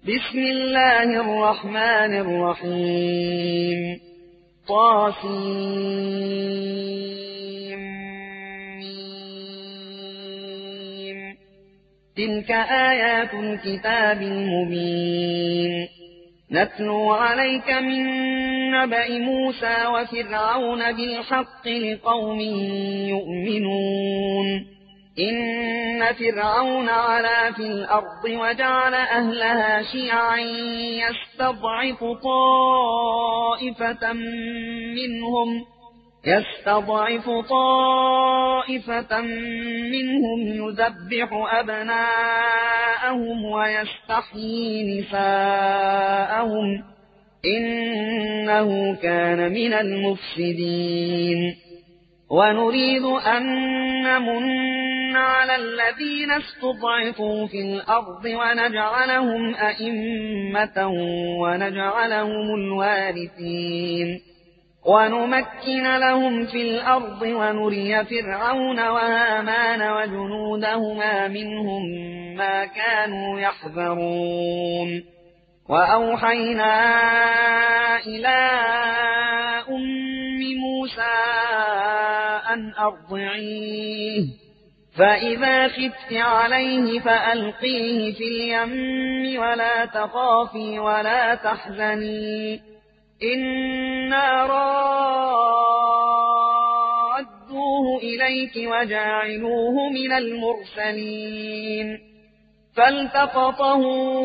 بسم الله الرحمن الرحيم طاسيم تلك آيات الكتاب المبين نتلو عليك من نبأ موسى وفرعون بالحق لقوم يؤمنون إن فرعون علا في الأرض وجعل أهلها شيعا يستضعف طائفة منهم يذبح أبناءهم ويستحيي نساءهم إنه كان من المفسدين ونريد أن نمن على الذين استضعفوا في الأرض ونجعلهم أئمة ونجعلهم الوارثين ونمكن لهم في الأرض ونري فرعون وهامان وجنودهما منهم ما كانوا يحذرون وأوحينا إلى أم موسى أن أرضعيه فإذا خفت عليه فألقيه في اليم ولا تخافي ولا تحزني إنا رادوه إليك وجاعلوه من المرسلين فالتقطه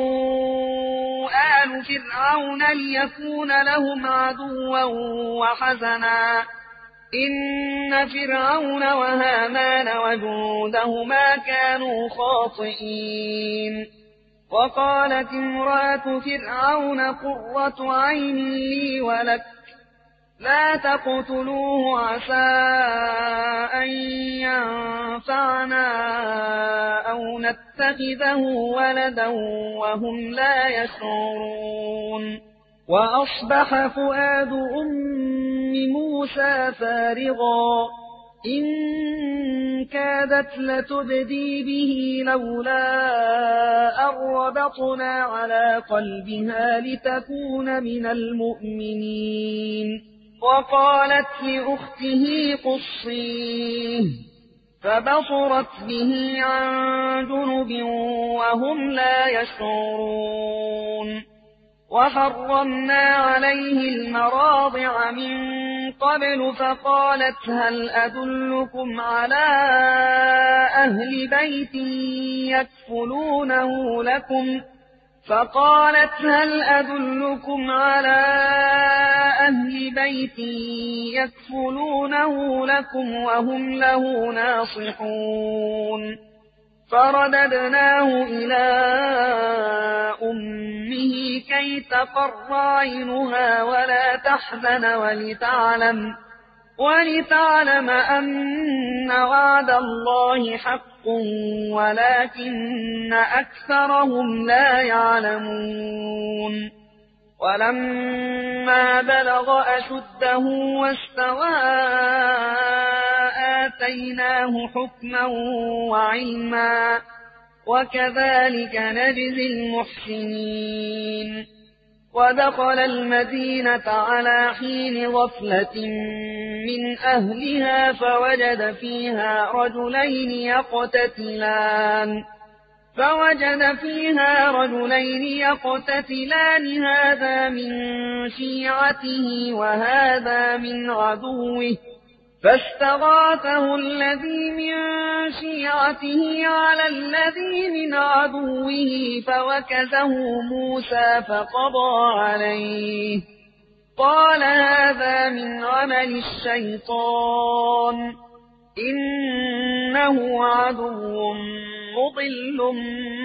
آل فرعون ليكون لهم عدوا وحزنا إن فرعون وهامان وجنودهما كانوا خاطئين وقالت امرأة فرعون قرة عين لي ولك لا تقتلوه عسى أن ينفعنا أو نتخذه ولدا وهم لا يشعرون وأصبح فؤاد أم موسى فارغا إن كادت لتبدي به لولا أن ربطنا على قلبها لتكون من المؤمنين وقالت لأخته قصيه فبصرت به عن جنب وهم لا يشعرون وحرمنا عليه المراضع من قبل فقالت هل أدلكم على أهل بيت يكفلونه لكم وهم له ناصحون فرددناه إلى أمه كي تقر عينها ولا تحزن ولتعلم أن وعد الله حق ولكن أكثرهم لا يعلمون ولما بلغ أشده واستوى آتيناه حكما وعلما وكذلك نجزي المحسنين ودخل المدينة على حين غفلة من أهلها فوجد فيها رجلين يقتتلان هذا من شيعته وهذا من عدوه فاستغاثه الذي من شيعته على الذي من عدوه فوكزه موسى فقضى عليه قال هذا من عمل الشيطان إنه عدو مضل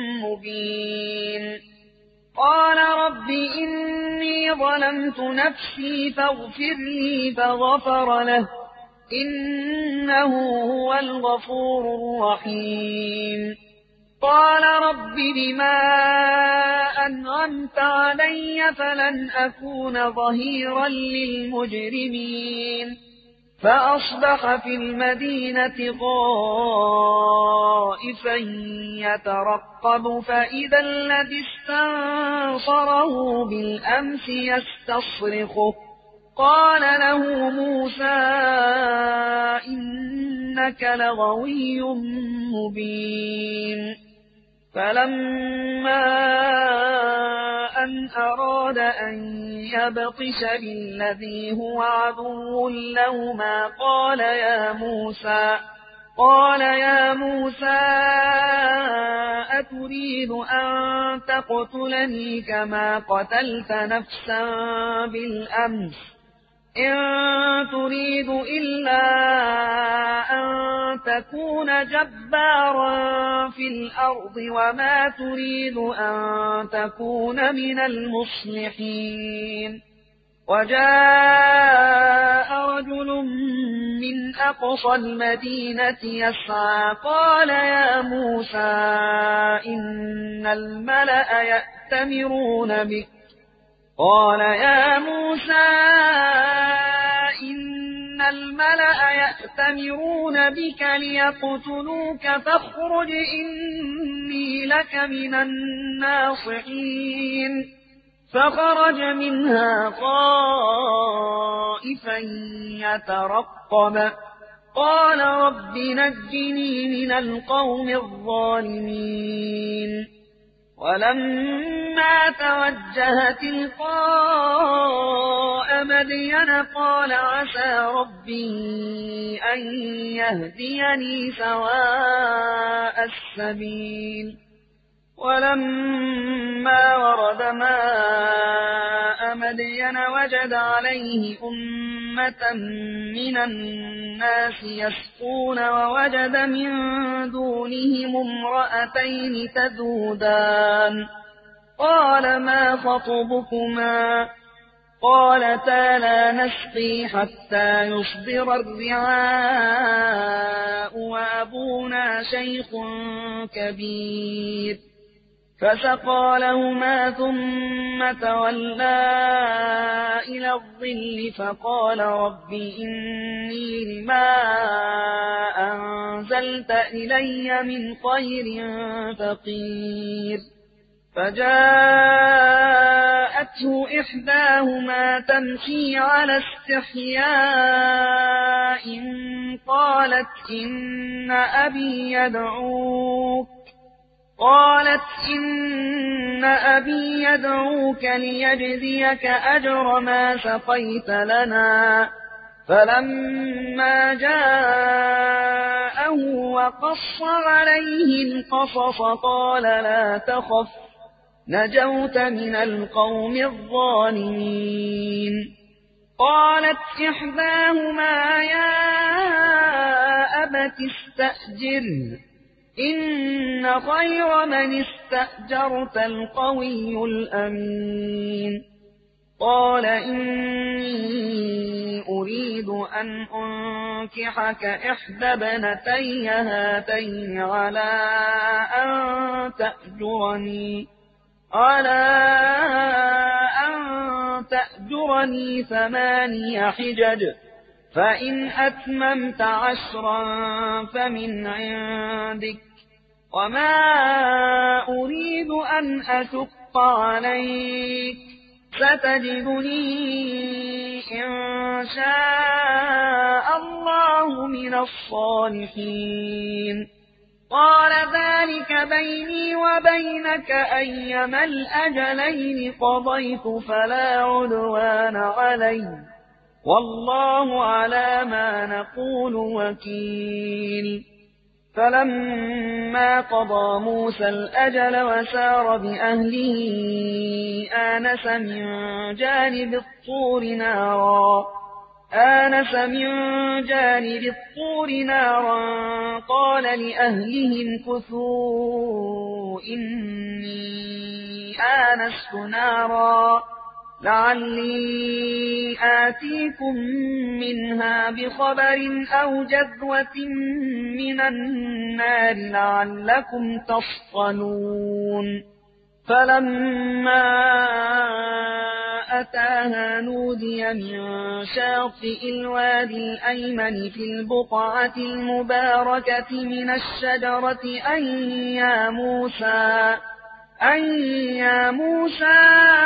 مبين قال رب إني ظلمت نفسي فاغفر لي فغفر له إنه هو الغفور الرحيم قال رب بما أنعمت علي فلن أكون ظهيرا للمجرمين فأصبح في المدينة خائفا يترقب فإذا الذي استنصره بالأمس يستصرخه قال له موسى إنك لغوي مبين فلما أن أراد أن يبطش بالذي هو عدو لهما قال يا موسى أتريد أن تقتلني كما قتلت نفسا بالأمس إن تريد إلا أن تكون جبارا في الأرض وما تريد أن تكون من المصلحين وجاء رجل من أقصى المدينة يسعى قال يا موسى إن الملأ يأتمرون بك ليقتلوك فاخرج إني لك من الناصحين فخرج منها خائفا يترقب قال رب نجني من القوم الظالمين ولما توجه تلقاء مدين قال عسى ربي أن يهديني سواء السبيل ولما ورد ماء مدين وجد عليه أمة من الناس يسقون ووجد من دونهم امرأتين تذودان قال ما خطبكما قالتا لا نسقي حتى يصدر الرعاء وأبونا شيخ كبير فسقى لهما ثم تولى إلى الظل فقال رب إني لما أنزلت إلي من خير فقير فجاءته إحداهما تمشي على استحياء قالت إن أبي يدعوك ليجزيك أجر ما سقيت لنا فلما جاءه وقص عليه القصص قال لا تخف نجوت من القوم الظالمين قالت إحداهما يا أبت استأجره إن خير من استأجرت القوي الأمين قال إني أريد أن أنكحك إحدى ابنتي هاتين على أن تأجرني 8 حجج فإن أتممت 10 فمن عندك وما أريد أن أشق عليك ستجدني إن شاء الله من الصالحين قال ذلك بيني وبينك أيما الأجلين قضيت فلا عدوان علي والله على ما نقول وكيل فلما قضى موسى الأجل وسار بأهله آنس من جانب الطور نارا قال لأهلهم كثوا إني آنست نارا لعلي آتيكم منها بخبر أو جذوة من النار لعلكم تصطلون فلما أتى جاءها نودي من شاطئ الوادي الأيمن في البقعة المباركة من الشجرة أن يا موسى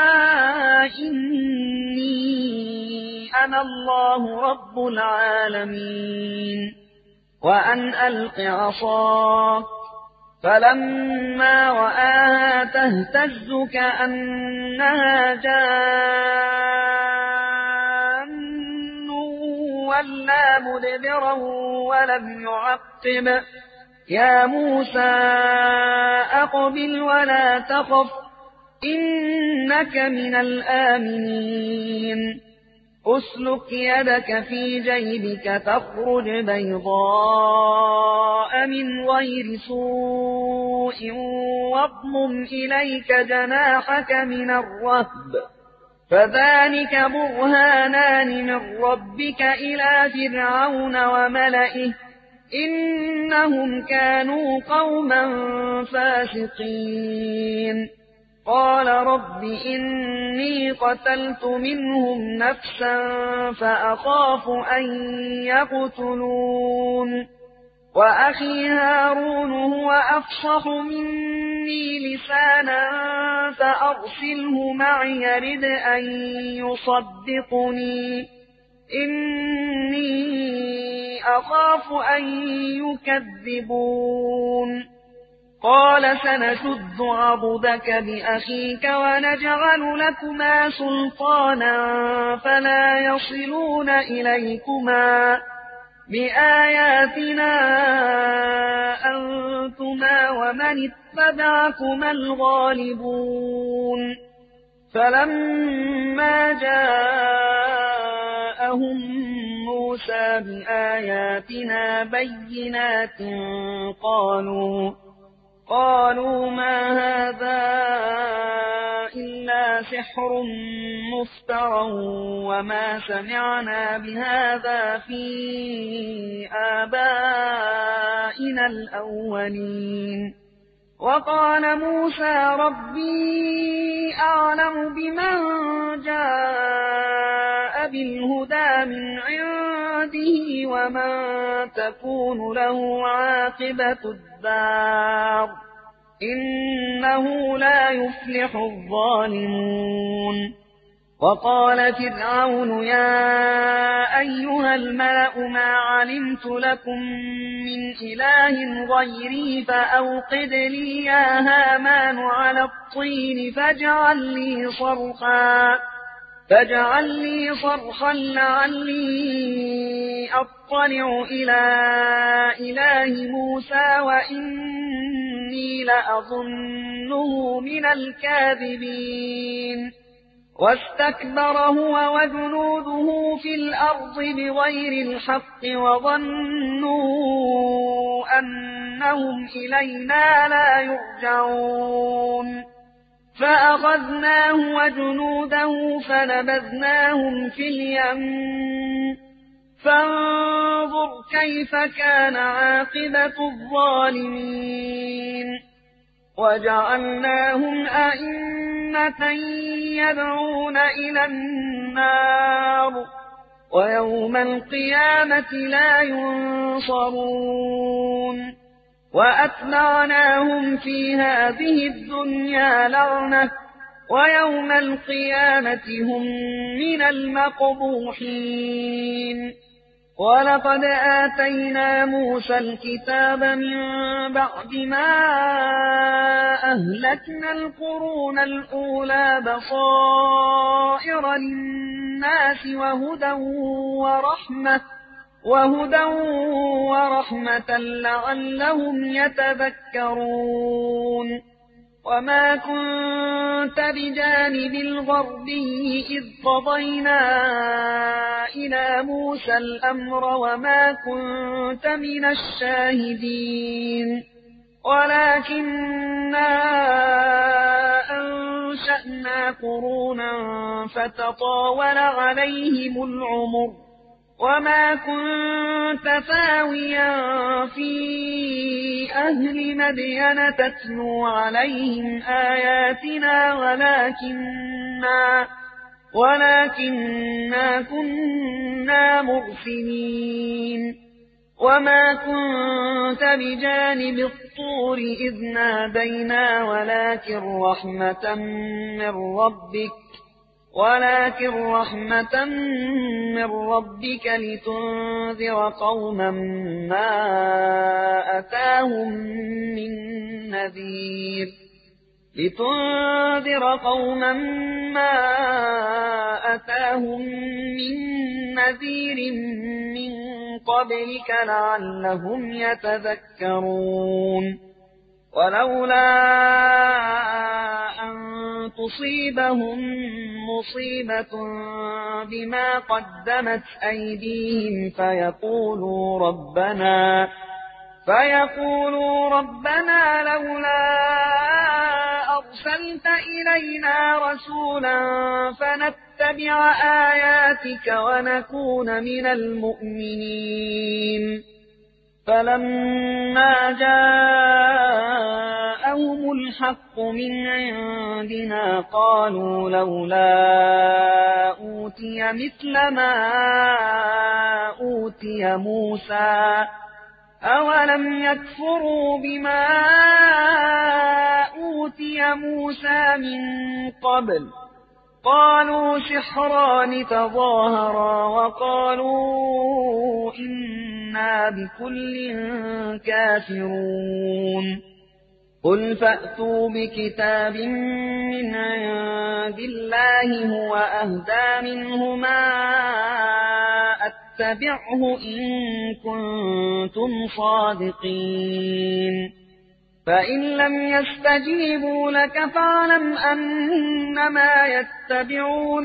إني أنا الله رب العالمين وأن ألق عصاك. فلما رآها تهتز كأنها جان ولا مدبرا ولم يعقب. يا موسى أقبل ولا تخف إنك من الآمنين. أسلك يدك في جيبك تخرج بيضاء من غير سوء واضمم إليك جناحك من الرهب فذلك برهانان من ربك إلى فرعون وملئه إنهم كانوا قوما فاسقين. قال رب إني قتلت منهم نفسا فأخاف أن يقتلون وأخي هارون هو أفصح مني لسانا فأرسله معي يرد أن يصدقني إني أخاف أن يكذبون. قال سنشد عضدك بأخيك ونجعل لكما سلطانا فلا يصلون إليكما بآياتنا أنتما ومن اتبعكما الغالبون. فلما جاءهم موسى بآياتنا بينات قالوا ما هذا إلا سحر مفترى وما سمعنا بهذا في آبائنا الأولين. وقال موسى ربي أعلم بمن جاء بالهدى من عنده ومن تكون له عاقبة الدار إنه لا يفلح الظالمون. وقال فرعون يا أيها الملأ ما علمت لكم من إله غيري فأوقد لي يا هامان على الطين فاجعل لي صرحا لعلي أطلع إلى إله موسى وإني لأظنه من الكاذبين. واستكبر هو وجنوده في الأرض بغير الحق وظنوا أنهم إلينا لا يرجعون. فأخذناه وجنوده فنبذناهم في اليم فانظر كيف كان عاقبة الظالمين. وجعلناهم أئمة يدعون إلى النار ويوم القيامة لا ينصرون. وأتبعناهم في هذه الدنيا لعنة ويوم القيامة هم من المقبوحين. ولقد آتينا موسى الكتاب من بعد ما أهلكنا القرون الأولى بصائر للناس وهدى ورحمة لعلهم يتذكرون. وما كنت بجانب الغربي إذ قضينا إلى موسى الأمر وما كنت من الشاهدين ولكننا أنشأنا قرونا فتطاول عليهم العمر وما كنت ثاويا في أهل مدين تتلو عليهم آياتنا ولكننا كنا مرسلين وما كنت بجانب الطور إذ نادينا ولكن رحمة من ربك لتنذر قوما ما أتاهم من نذير من قبلك لعلهم يتذكرون ولولا أن تصيبهم مصيبة بما قدمت أيديهم فيقولوا ربنا لولا أرسلت إلينا رسولا فنتبع آياتك ونكون من المؤمنين فلما جاءهم الحق من عندنا قالوا لولا أوتي مثل ما أوتي موسى أولم يكفروا بما أوتي موسى من قبل قالوا سحران تظاهرا وقالوا إنا بكل كافرون قل فأتوا بكتاب من عند الله هو أهدى منهما أتبعه إن كنتم صادقين فإن لم يستجيبوا لك فاعلم أنما يتبعون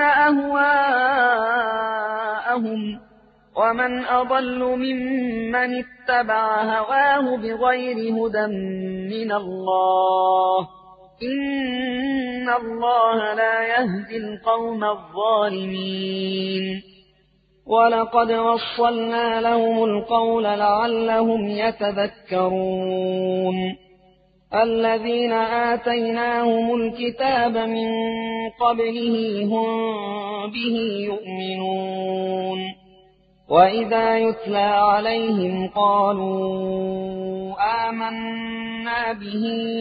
أهواءهم ومن أضل ممن اتبع هواه بغير هدى من الله إن الله لا يهدي القوم الظالمين ولقد وصلنا لهم القول لعلهم يتذكرون الذين آتيناهم الكتاب من قبله هم به يؤمنون وإذا يتلى عليهم قالوا آمنا به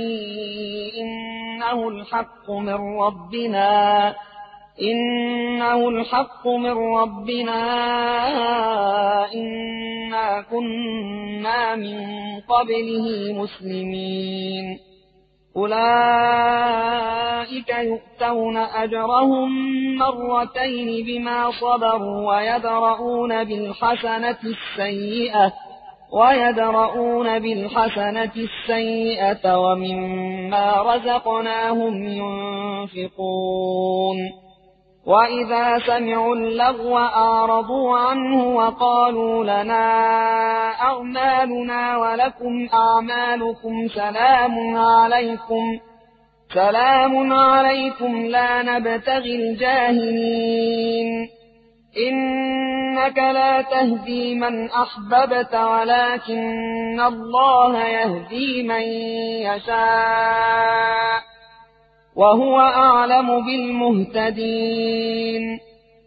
إنه الحق من ربنا إنا كنا من قبله مسلمين أولئك يؤتون أجرهم مرتين بما صبروا ويدرؤون بالحسنة السيئة ومما رزقناهم ينفقون وإذا سمعوا اللغو أعرضوا عنه وقالوا لنا أعمالنا ولكم أعمالكم سلام عليكم لا نبتغي الجاهلين إنك لا تهدي من أحببت ولكن الله يهدي من يشاء وهو أعلم بالمهتدين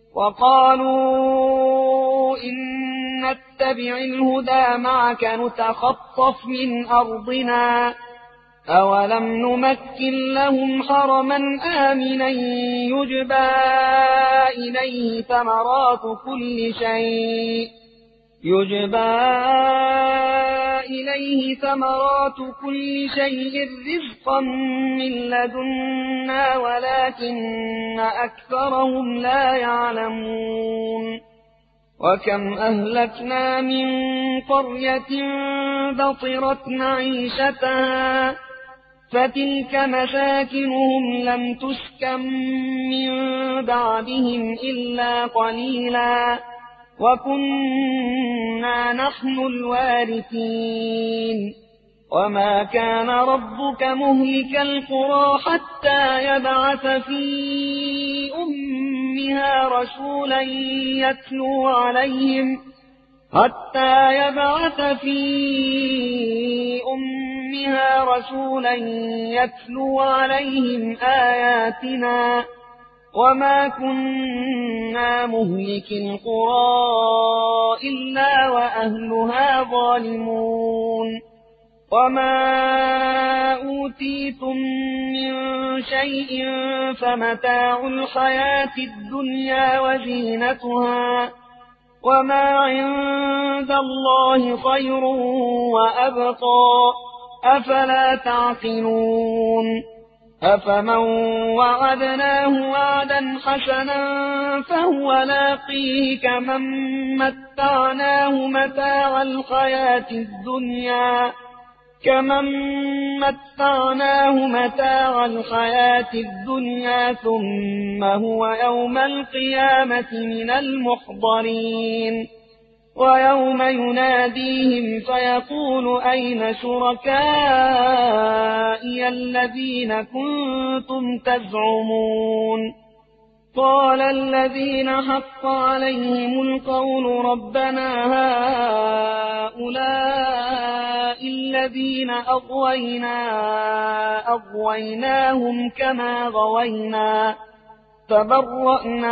وقالوا إن نتبع الهدى معك نتخطف من أرضنا أولم نمكن لهم حرما آمنا يجبى إليه ثمرات كل شيء رزقا من لدنا ولكن أكثرهم لا يعلمون وكم أهلكنا من قرية بطرت معيشتها فتلك مساكنهم لم تسكن من بعدهم إلا قليلا وكنا نحن الوارثين وما كان ربك مهلك القرى حتى يبعث في أمها رسولا يتلو عليهم آياتنا وما كنا مهلك القرى إلا وأهلها ظالمون وما أوتيتم من شيء فمتاع الحياة الدنيا وزينتها وما عند الله خير وأبقى أفلا تعقلون أفمن وعدناه وعدا حسنا فهو لاقيه كمن متعناه متاع الحياة الدنيا ثم هو يوم القيامة من المحضرين ويوم يناديهم فيقول أين شركائي الذين كنتم تزعمون قال الذين حق عليهم القول ربنا هؤلاء الذين أغويناهم كما غوينا تبرأنا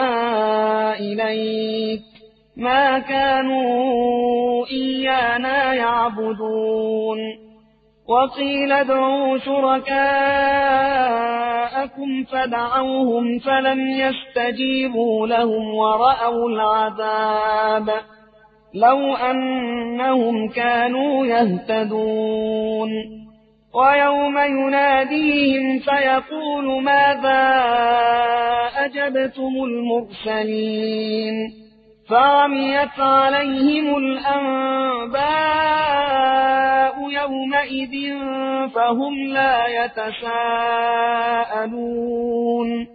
إليك ما كانوا إيانا يعبدون وقيل ادعوا شركاءكم فدعوهم فلم يستجيبوا لهم ورأوا العذاب لو أنهم كانوا يهتدون ويوم يناديهم فيقول ماذا أجبتم المرسلين فعميت عليهم الأنباء يومئذ فهم لا يتساءلون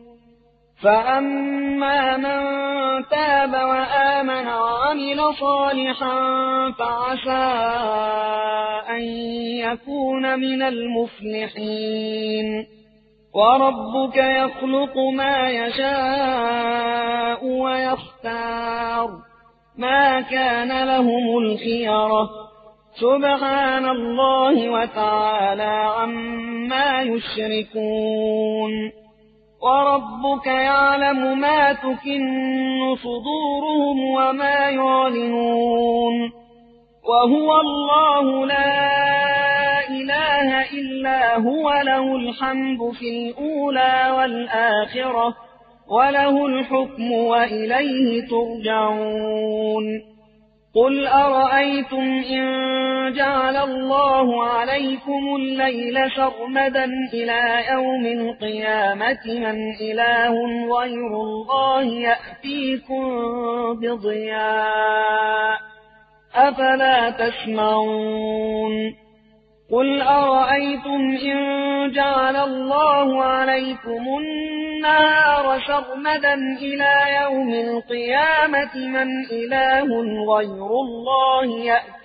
فأما من تاب وآمن وعمل صالحا فعسى أن يكون من المفلحين وربك يخلق ما يشاء ويختار ما كان لهم الخيرة سبحان الله وتعالى عما يشركون وربك يعلم ما تكن صدورهم وما يعلنون وهو الله لا إله إلا هو له الحمد في الأولى والآخرة وله الحكم وإليه ترجعون قل أرأيتم إن جعل الله عليكم الليل سرمدا إلى يوم القيامة من إله غير الله يأتيكم بضياء أفلا تسمعون قل أرأيتم إن جعل الله عليكم النهار سرمدا إلى يوم القيامة من إله غير الله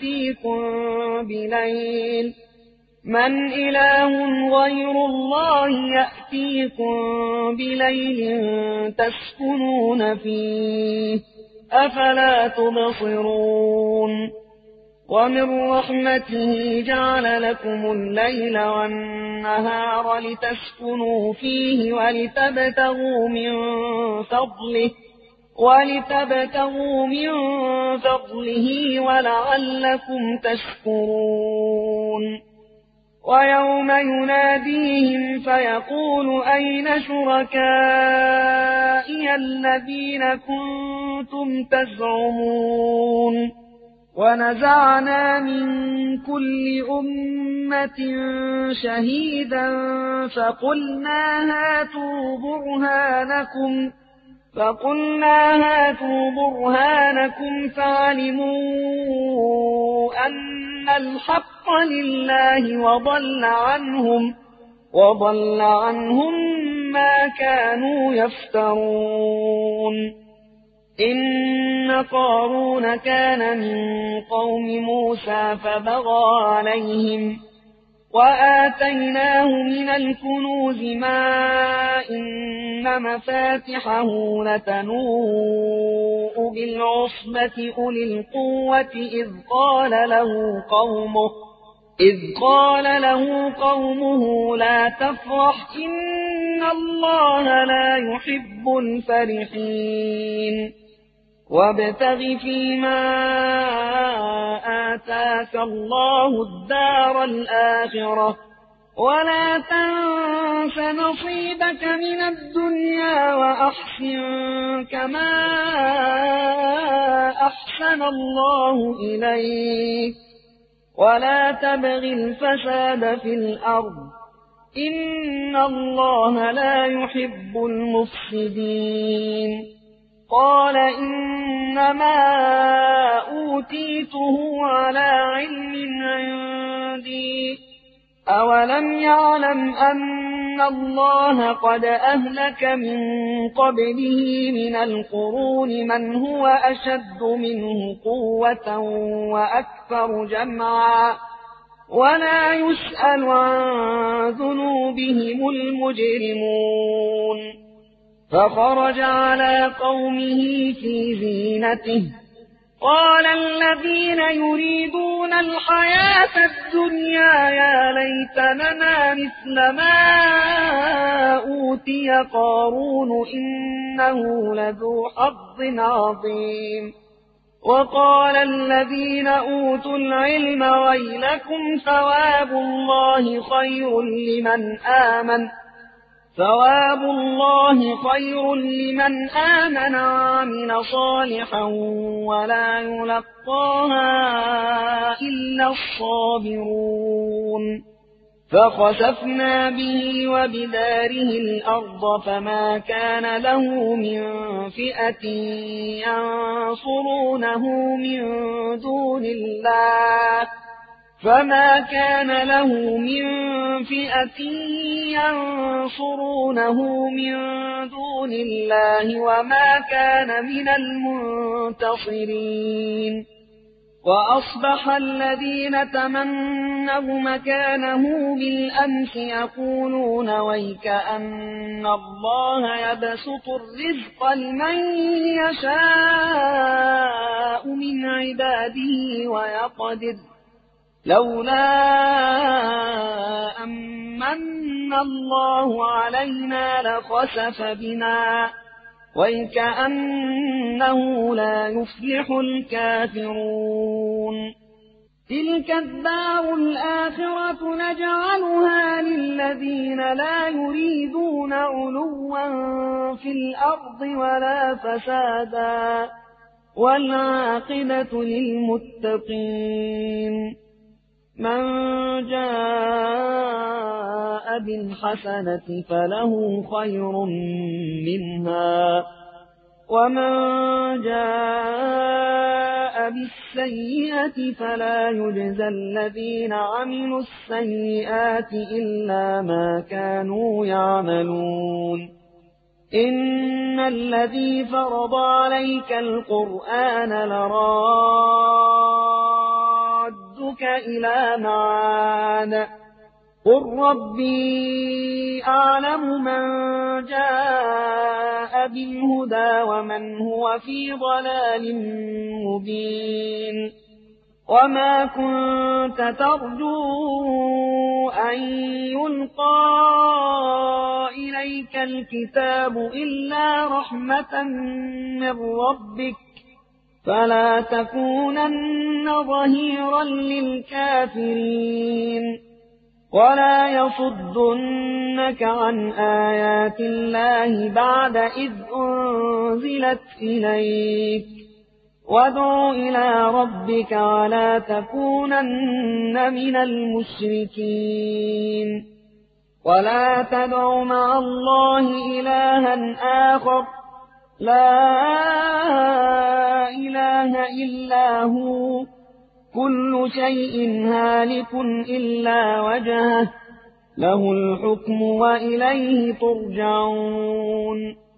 يأتيكم بليل تسكنون فيه أفلا تبصرون ومن رحمته جعل لكم الليل والنهار لتسكنوا فيه ولتبتغوا من فضله ولعلكم تشكرون ويوم يناديهم فيقول أين شركائي الذين كنتم تزعمون ونزعنا من كل أمة شهيدا فقلنا هاتوا برهانكم فعلموا أن الحق لله وضل عنهم ما كانوا يفترون إن قارون كان من قوم موسى فبغى عليهم وآتيناه من الكنوز ما إن مفاتحه لتنوء بالعصبة أولي القوة إذ قال له قومه لا تفرح إن إن الله لا يحب الفرحين وابتغ فيما آتاك الله الدار الآخرة ولا تنس نصيبك من الدنيا وأحسن كما أحسن الله إليك ولا تبغ الفساد في الأرض إن الله لا يحب المفسدين قال إنما أوتيته على علم عندي أولم يعلم أن الله قد أهلك من قبله من القرون من هو أشد منه قوة وأكثر جمعا ولا يسأل عن ذنوبهم المجرمون فخرج على قومه في زينته قال الذين يريدون الحياة الدنيا يا ليت لنا مثل ما أوتي قارون إنه لذو حظ عظيم وقال الذين أوتوا العلم ويلكم ثواب الله خير لمن آمن وعمل صالحا ولا يلقاها إلا الصابرون فخسفنا به وبداره الأرض فما كان له من فئة ينصرونه من دون الله وما كان من المنتصرين وأصبح الذين تمنوا مكانه بالأمس يقولون ويك أن الله يبسط الرزق لمن يشاء من عباده ويقدر لولا أمن الله علينا لخسف بنا ويكأنه لا يفلح الكافرون تلك الدار الآخرة نجعلها للذين لا يريدون علوا في الأرض ولا فسادا والعاقبة للمتقين من جاء بالحسنة فله خير منها ومن جاء بالسيئة فلا يجزى الذين عملوا السيئات إلا ما كانوا يعملون إن الذي فرض عليك القرآن لرادك إلى معاد قل ربي أعلم من جاء بالهدى ومن هو في ضلال مبين وما كنت ترجو أن يلقى إليك الكتاب إلا رحمة من ربك فلا تكونن ظهيرا للكافرين ولا يصدنك عن آيات الله بعد إذ أنزلت إليك وادع إلى ربك ولا تكونن من المشركين ولا تدع مع الله إلها آخر لا إله إلا هو كل شيء هالك إلا وجهه له الحكم وإليه ترجعون